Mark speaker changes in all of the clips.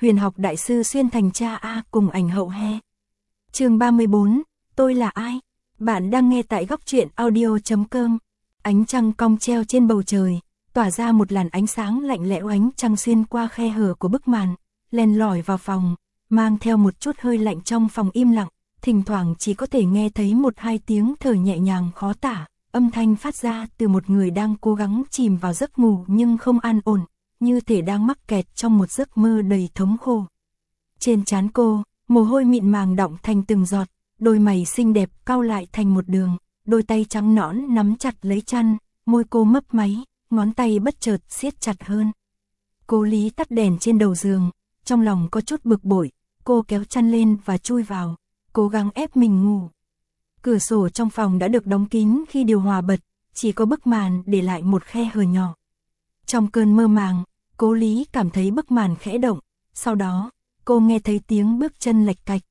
Speaker 1: Huyền học đại sư xuyên thành cha A cùng ảnh hậu he. Chương 34, tôi là ai? Bạn đang nghe tại góc truyện audio.com. Ánh trăng cong treo trên bầu trời, tỏa ra một làn ánh sáng lạnh lẽo, ánh trăng xuyên qua khe hở của bức màn, len lỏi vào phòng, mang theo một chút hơi lạnh. Trong phòng im lặng, thỉnh thoảng chỉ có thể nghe thấy một hai tiếng thở nhẹ nhàng khó tả, âm thanh phát ra từ một người đang cố gắng chìm vào giấc ngủ nhưng không an ổn, như thể đang mắc kẹt trong một giấc mơ đầy thống khổ. Trên trán cô, mồ hôi mịn màng đọng thành từng giọt, đôi mày xinh đẹp cau lại thành một đường, đôi tay trắng nõn nắm chặt lấy chăn, môi cô mấp máy, ngón tay bất chợt siết chặt hơn. Cố Lý tắt đèn trên đầu giường, trong lòng có chút bực bội, cô kéo chăn lên và chui vào, cố gắng ép mình ngủ. Cửa sổ trong phòng đã được đóng kín khi điều hòa bật, chỉ có bức màn để lại một khe hở nhỏ. Trong cơn mơ màng, Cố Lý cảm thấy bức màn khẽ động, sau đó, cô nghe thấy tiếng bước chân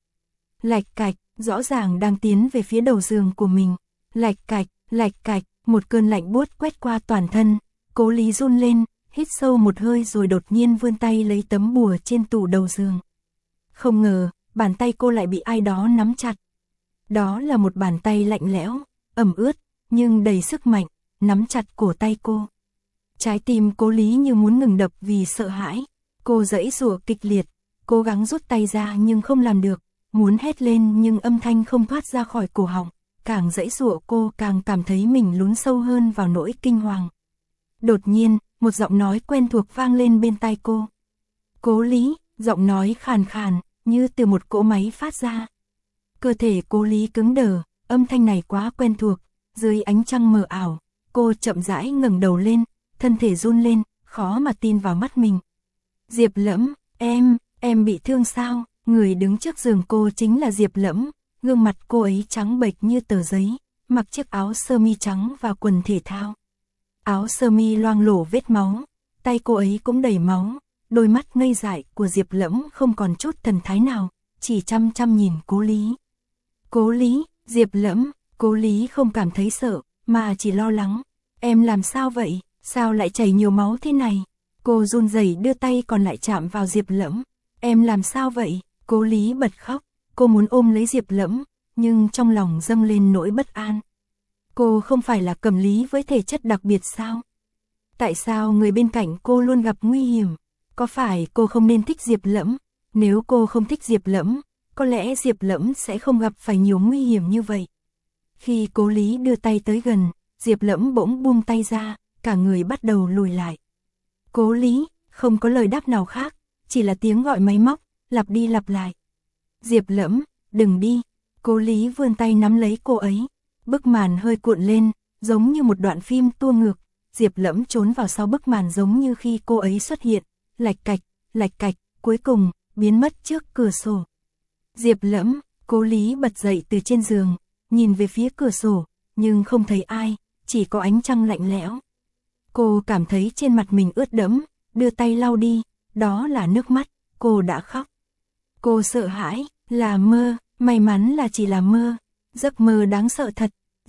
Speaker 1: lạch cạch, rõ ràng đang tiến về phía đầu giường của mình. Lạch cạch, một cơn lạnh buốt quét qua toàn thân, Cố Lý run lên, hít sâu một hơi rồi đột nhiên vươn tay lấy tấm bùa trên tủ đầu giường. Không ngờ, bàn tay cô lại bị ai đó nắm chặt. Đó là một bàn tay lạnh lẽo, ẩm ướt, nhưng đầy sức mạnh, nắm chặt cổ tay cô. Trái tim Cố Lý như muốn ngừng đập vì sợ hãi. Cô giãy giụa kịch liệt, cố gắng rút tay ra nhưng không làm được, muốn hét lên nhưng âm thanh không thoát ra khỏi cổ họng. Càng giãy giụa cô càng cảm thấy mình lún sâu hơn vào nỗi kinh hoàng. Đột nhiên, một giọng nói quen thuộc vang lên bên tai cô. Cố Lý, giọng nói khàn khàn, như từ một cỗ máy phát ra. Cơ thể Cố Lý cứng đờ, âm thanh này quá quen thuộc. Dưới ánh trăng mờ ảo, cô chậm rãi ngẩng đầu lên, thân thể run lên, khó mà tin vào mắt mình. Diệp Lẫm, em bị thương sao? Người đứng trước giường cô chính là Diệp Lẫm, gương mặt cô ấy trắng bệch như tờ giấy, mặc chiếc áo sơ mi trắng và quần thể thao. Áo sơ mi loang lổ vết máu, tay cô ấy cũng đầy máu, đôi mắt ngây dại của Diệp Lẫm không còn chút thần thái nào, chỉ chăm chăm nhìn Cố Lý. Cố Lý, Diệp Lẫm, Cố Lý không cảm thấy sợ, mà chỉ lo lắng. Em làm sao vậy? Sao lại chảy nhiều máu thế này? Cô run rẩy đưa tay còn lại chạm vào Diệp Lẫm. Em làm sao vậy? Cố Lý bật khóc, cô muốn ôm lấy Diệp Lẫm, nhưng trong lòng dâng lên nỗi bất an. Cô không phải là Cẩm Lý với thể chất đặc biệt sao? Tại sao người bên cạnh cô luôn gặp nguy hiểm? Có phải cô không nên thích Diệp Lẫm? Nếu cô không thích Diệp Lẫm, có lẽ Diệp Lẫm sẽ không gặp phải nhiều nguy hiểm như vậy. Khi Cố Lý đưa tay tới gần, Diệp Lẫm bỗng buông tay ra, cả người bắt đầu lùi lại. Cố Lý, không có lời đáp nào khác, chỉ là tiếng gọi máy móc, lặp đi lặp lại. Diệp Lẫm, đừng đi. Cố Lý vươn tay nắm lấy cô ấy. Bức màn hơi cuộn lên, giống như một đoạn phim tua ngược. Diệp Lẫm trốn vào sau bức màn giống như khi cô ấy xuất hiện, lạch cạch, cuối cùng, biến mất trước cửa sổ. Diệp Lẫm, Cố Lý bật dậy từ trên giường, nhìn về phía cửa sổ, nhưng không thấy ai, chỉ có ánh trăng lạnh lẽo. Cô cảm thấy trên mặt mình ướt đẫm, đưa tay lau đi, đó là nước mắt, cô đã khóc. Cô sợ hãi, là mơ, may mắn là chỉ là mơ, giấc mơ đáng sợ thật.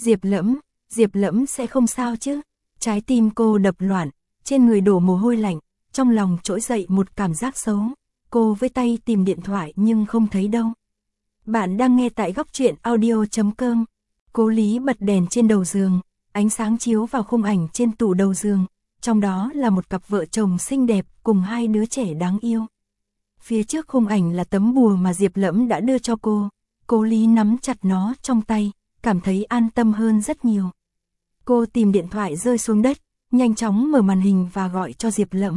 Speaker 1: Diệp Lẫm sẽ không sao chứ? Trái tim cô đập loạn, trên người đổ mồ hôi lạnh, trong lòng trỗi dậy một cảm giác xấu. Cô với tay tìm điện thoại nhưng không thấy đâu. Bạn đang nghe tại góc truyện audio.com. Cố Lý bật đèn trên đầu giường, ánh sáng chiếu vào khung ảnh trên tủ đầu giường, trong đó là một cặp vợ chồng xinh đẹp cùng hai đứa trẻ đáng yêu. Phía trước khung ảnh là tấm bùa mà Diệp Lẫm đã đưa cho cô. Cố Lý nắm chặt nó trong tay, cảm thấy an tâm hơn rất nhiều. Cô tìm điện thoại rơi xuống đất, nhanh chóng mở màn hình và gọi cho Diệp Lẫm.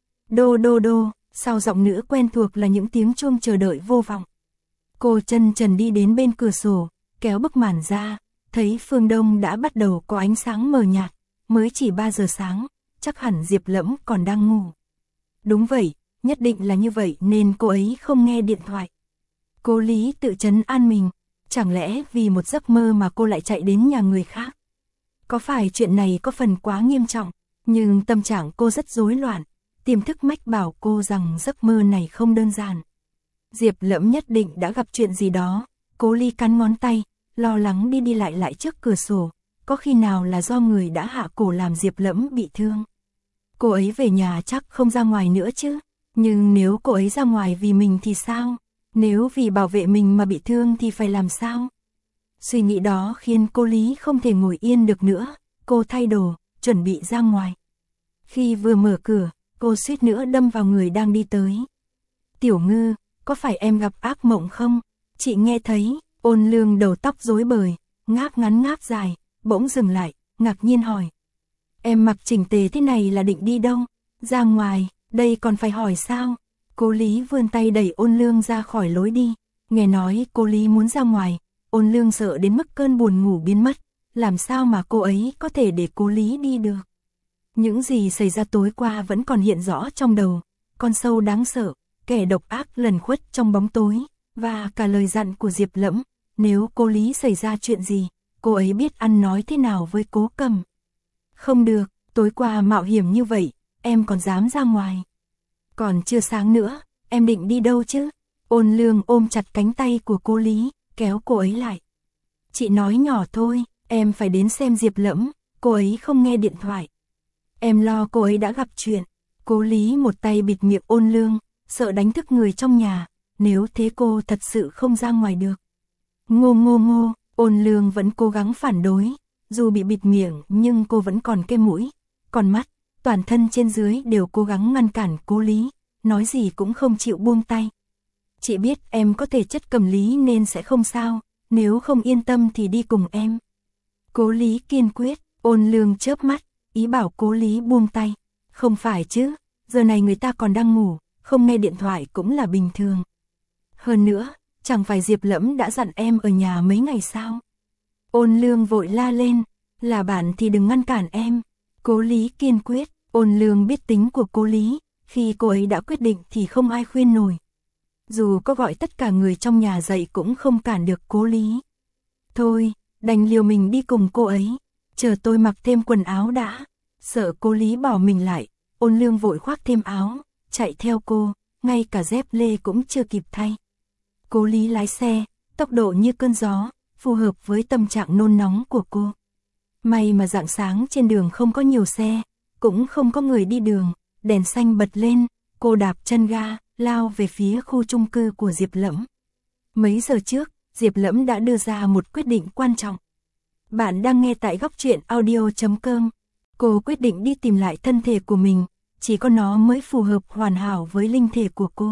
Speaker 1: Đô, sau giọng nữ quen thuộc là những tiếng chuông chờ đợi vô vọng. Cô chân trần đi đến bên cửa sổ, kéo bức màn ra, thấy phương đông đã bắt đầu có ánh sáng mờ nhạt, mới chỉ 3 giờ sáng, chắc hẳn Diệp Lẫm còn đang ngủ. Đúng vậy, nhất định là như vậy nên cô ấy không nghe điện thoại. Cố Lý tự trấn an mình, chẳng lẽ vì một giấc mơ mà cô lại chạy đến nhà người khác? Có phải chuyện này có phần quá nghiêm trọng, nhưng tâm trạng cô rất rối loạn, tiềm thức mách bảo cô rằng giấc mơ này không đơn giản. Diệp Lẫm nhất định đã gặp chuyện gì đó. Cố Lý cắn ngón tay, lo lắng đi lại trước cửa sổ, có khi nào là do người đã hạ cổ làm Diệp Lẫm bị thương. Cô ấy về nhà chắc không ra ngoài nữa chứ, Nhưng nếu cô ấy ra ngoài vì mình thì sao? Nếu vì bảo vệ mình mà bị thương thì phải làm sao? Suy nghĩ đó khiến cô Lý không thể ngồi yên được nữa, cô thay đồ, chuẩn bị ra ngoài. Khi vừa mở cửa, cô suýt nữa đâm vào người đang đi tới. Tiểu Ngư, có phải em gặp ác mộng không? Chị nghe thấy. Ôn Lương đầu tóc rối bời, ngáp ngắn ngáp dài, bỗng dừng lại, ngạc nhiên hỏi. Em mặc chỉnh tề thế này là định đi đâu? Ra ngoài, đây còn phải hỏi sao? Cô Lý vươn tay đẩy Ôn Lương ra khỏi lối đi. Nghe nói cô Lý muốn ra ngoài, Ôn Lương sợ đến mức cơn buồn ngủ biến mất. Làm sao mà cô ấy có thể để cô Lý đi được? Những gì xảy ra tối qua vẫn còn hiện rõ trong đầu. Con sâu đáng sợ, kẻ độc ác lẩn khuất trong bóng tối, và cả lời dặn của Diệp Lẫm. Nếu cô Lý xảy ra chuyện gì, cô ấy biết ăn nói thế nào với Cố Cầm. Không được, tối qua mạo hiểm như vậy, em còn dám ra ngoài. Còn chưa sáng nữa, em định đi đâu chứ? Ôn Lương ôm chặt cánh tay của cô Lý, kéo cô ấy lại. Chị nói nhỏ thôi, em phải đến xem Diệp Lẫm, cô ấy không nghe điện thoại. Em lo cô ấy đã gặp chuyện. Cố Lý một tay bịt miệng Ôn Lương, sợ đánh thức người trong nhà, nếu thế cô thật sự không ra ngoài được. Ngô ngô ngô, Ôn Lương vẫn cố gắng phản đối, dù bị bịt miệng nhưng cô vẫn còn cái mũi, còn mắt, toàn thân trên dưới đều cố gắng ngăn cản Cố Lý, nói gì cũng không chịu buông tay. Chị biết em có thể chất cầm lý nên sẽ không sao, nếu không yên tâm thì đi cùng em. Cố Lý kiên quyết. Ôn Lương chớp mắt, ý bảo Cố Lý buông tay. Không phải chứ, giờ này người ta còn đang ngủ, không nghe điện thoại cũng là bình thường. Hơn nữa, chẳng phải Diệp Lẫm đã dặn em ở nhà mấy ngày sao? Ôn Lương vội la lên, là bạn thì đừng ngăn cản em. Cố Lý kiên quyết. Ôn Lương biết tính của Cố Lý, khi cô ấy đã quyết định thì không ai khuyên nổi. Dù có gọi tất cả người trong nhà dậy cũng không cản được Cố Lý. Thôi, đành liều mình đi cùng cô ấy, chờ tôi mặc thêm quần áo đã. Sợ Cố Lý bỏ mình lại, Ôn Lương vội khoác thêm áo, chạy theo cô, ngay cả dép lê cũng chưa kịp thay. Cố Lý lái xe, tốc độ như cơn gió, phù hợp với tâm trạng nôn nóng của cô. May mà rạng sáng trên đường không có nhiều xe, cũng không có người đi đường, đèn xanh bật lên, cô đạp chân ga, lao về phía khu chung cư của Diệp Lẫm. Mấy giờ trước, Diệp Lẫm đã đưa ra một quyết định quan trọng. Bạn đang nghe tại góc truyện audio.com. Cô quyết định đi tìm lại thân thể của mình, chỉ có nó mới phù hợp hoàn hảo với linh thể của cô.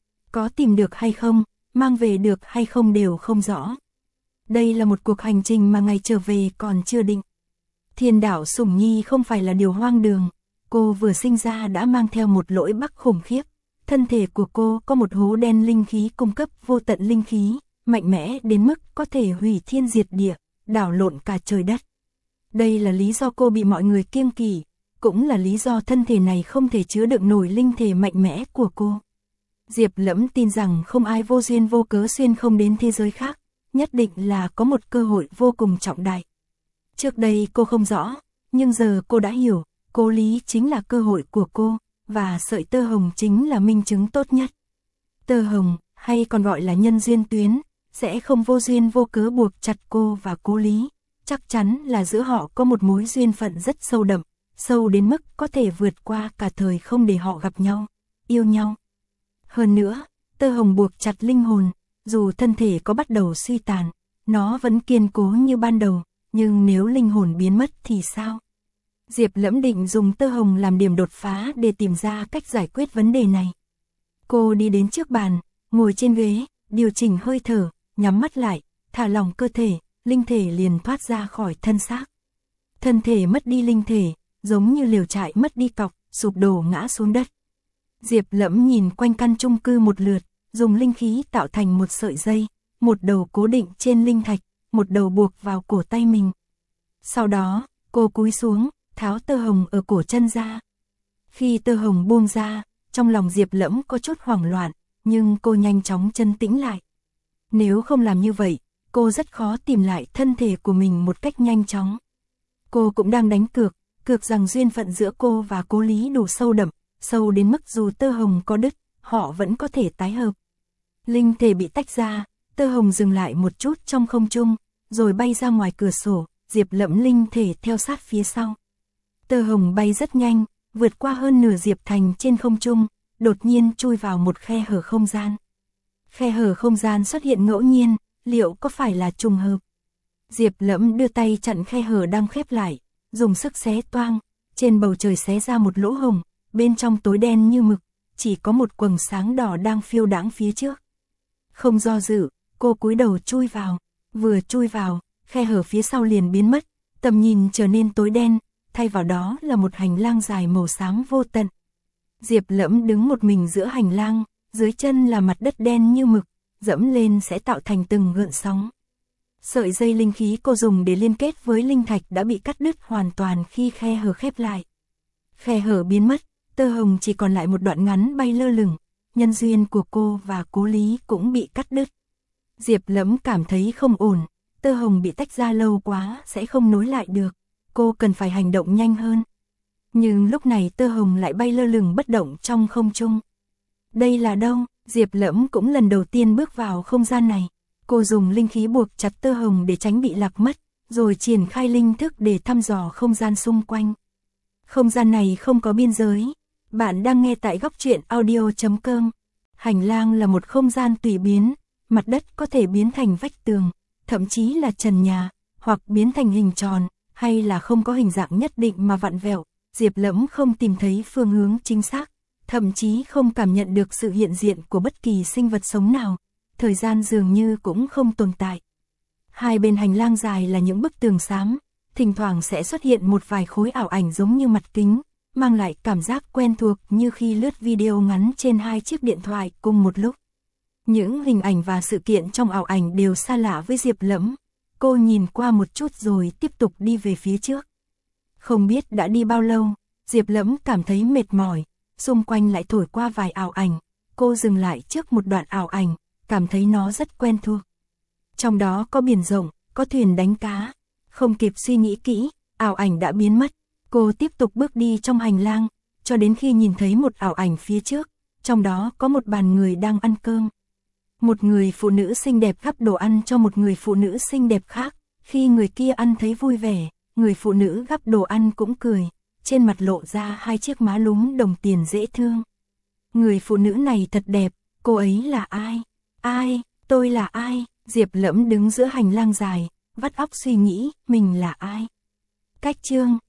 Speaker 1: Có tìm được hay không, mang về được hay không đều không rõ. Đây là một cuộc hành trình mà ngày trở về còn chưa định. Thiên đảo Sủng Nhi không phải là điều hoang đường, cô vừa sinh ra đã mang theo một lỗi bắc khủng khiếp. Thân thể của cô có một hố đen linh khí cung cấp vô tận linh khí, mạnh mẽ đến mức có thể hủy thiên diệt địa, đảo lộn cả trời đất. Đây là lý do cô bị mọi người kiêng kỵ, cũng là lý do thân thể này không thể chứa đựng nổi linh thể mạnh mẽ của cô. Diệp Lẫm tin rằng không ai vô duyên vô cớ xuyên không đến thế giới khác, nhất định là có một cơ hội vô cùng trọng đại. Trước đây cô không rõ, nhưng giờ cô đã hiểu, Cố Lý chính là cơ hội của cô, và sợi tơ hồng chính là minh chứng tốt nhất. Tơ hồng, hay còn gọi là nhân duyên tuyến, sẽ không vô duyên vô cớ buộc chặt cô và Cố Lý. Chắc chắn là giữa họ có một mối duyên phận rất sâu đậm, sâu đến mức có thể vượt qua cả thời không để họ gặp nhau, yêu nhau. Hơn nữa, tơ hồng buộc chặt linh hồn, dù thân thể có bắt đầu suy tàn, nó vẫn kiên cố như ban đầu, nhưng nếu linh hồn biến mất thì sao? Diệp Lẫm định dùng tơ hồng làm điểm đột phá để tìm ra cách giải quyết vấn đề này. Cô đi đến trước bàn, ngồi trên ghế, điều chỉnh hơi thở, nhắm mắt lại, thả lỏng cơ thể, linh thể liền thoát ra khỏi thân xác. Thân thể mất đi linh thể, giống như liều trại mất đi cọc, sụp đổ ngã xuống đất. Diệp Lẫm nhìn quanh căn chung cư một lượt, dùng linh khí tạo thành một sợi dây, một đầu cố định trên linh thạch, một đầu buộc vào cổ tay mình. Sau đó, cô cúi xuống, tháo tơ hồng ở cổ chân ra. Khi tơ hồng buông ra, trong lòng Diệp Lẫm có chút hoảng loạn, nhưng cô nhanh chóng trấn tĩnh lại. Nếu không làm như vậy, cô rất khó tìm lại thân thể của mình một cách nhanh chóng. Cô cũng đang đánh cược rằng duyên phận giữa cô và Cố Lý đủ sâu đậm, sâu đến mức dù tơ hồng có đứt, họ vẫn có thể tái hợp. Linh thể bị tách ra, tơ hồng dừng lại một chút trong không trung, rồi bay ra ngoài cửa sổ, Diệp Lẫm linh thể theo sát phía sau. Tơ hồng bay rất nhanh, vượt qua hơn nửa Diệp Thành trên không trung, đột nhiên chui vào một khe hở không gian. Khe hở không gian xuất hiện ngẫu nhiên, liệu có phải là trùng hợp? Diệp Lẫm đưa tay chặn khe hở đang khép lại, dùng sức xé toang, trên bầu trời xé ra một lỗ hổng, bên trong tối đen như mực, chỉ có một quầng sáng đỏ đang phiêu đãng phía trước. Không do dự, cô cúi đầu chui vào, vừa chui vào, khe hở phía sau liền biến mất, tầm nhìn trở nên tối đen, thay vào đó là một hành lang dài màu xám vô tận. Diệp Lẫm đứng một mình giữa hành lang, dưới chân là mặt đất đen như mực, dẫm lên sẽ tạo thành từng gợn sóng. Sợi dây linh khí cô dùng để liên kết với linh thạch đã bị cắt đứt hoàn toàn khi khe hở khép lại. Khe hở biến mất, tơ hồng chỉ còn lại một đoạn ngắn bay lơ lửng, nhân duyên của cô và Cố Lý cũng bị cắt đứt. Diệp Lẫm cảm thấy không ổn, tơ hồng bị tách ra lâu quá sẽ không nối lại được, cô cần phải hành động nhanh hơn. Nhưng lúc này tơ hồng lại bay lơ lửng bất động trong không trung. Đây là đâu? Diệp Lẫm cũng lần đầu tiên bước vào không gian này. Cô dùng linh khí buộc chặt tơ hồng để tránh bị lạc mất, rồi triển khai linh thức để thăm dò không gian xung quanh. Không gian này không có biên giới. Bạn đang nghe tại góc truyện audio.com. Hành lang là một không gian tùy biến, mặt đất có thể biến thành vách tường, thậm chí là trần nhà, hoặc biến thành hình tròn, hay là không có hình dạng nhất định mà vặn vẹo. Diệp Lẫm không tìm thấy phương hướng chính xác, thậm chí không cảm nhận được sự hiện diện của bất kỳ sinh vật sống nào. Thời gian dường như cũng không tồn tại. Hai bên hành lang dài là những bức tường xám, thỉnh thoảng sẽ xuất hiện một vài khối ảo ảnh giống như mặt kính, mang lại cảm giác quen thuộc như khi lướt video ngắn trên hai chiếc điện thoại cùng một lúc. Những hình ảnh và sự kiện trong ảo ảnh đều xa lạ với Diệp Lẫm. Cô nhìn qua một chút rồi tiếp tục đi về phía trước. Không biết đã đi bao lâu, Diệp Lẫm cảm thấy mệt mỏi, xung quanh lại thổi qua vài ảo ảnh. Cô dừng lại trước một đoạn ảo ảnh, cảm thấy nó rất quen thuộc. Trong đó có biển rộng, có thuyền đánh cá. Không kịp suy nghĩ kỹ, ảo ảnh đã biến mất. Cô tiếp tục bước đi trong hành lang, cho đến khi nhìn thấy một ảo ảnh phía trước. Trong đó có một bàn người đang ăn cơm. Một người phụ nữ xinh đẹp gắp đồ ăn cho một người phụ nữ xinh đẹp khác. Khi người kia ăn thấy vui vẻ, người phụ nữ gắp đồ ăn cũng cười. Trên mặt lộ ra hai chiếc má lúm đồng tiền dễ thương. Người phụ nữ này thật đẹp, cô ấy là ai? Ai, tôi là ai? Diệp Lẫm đứng giữa hành lang dài, vắt óc suy nghĩ, mình là ai? Cách chương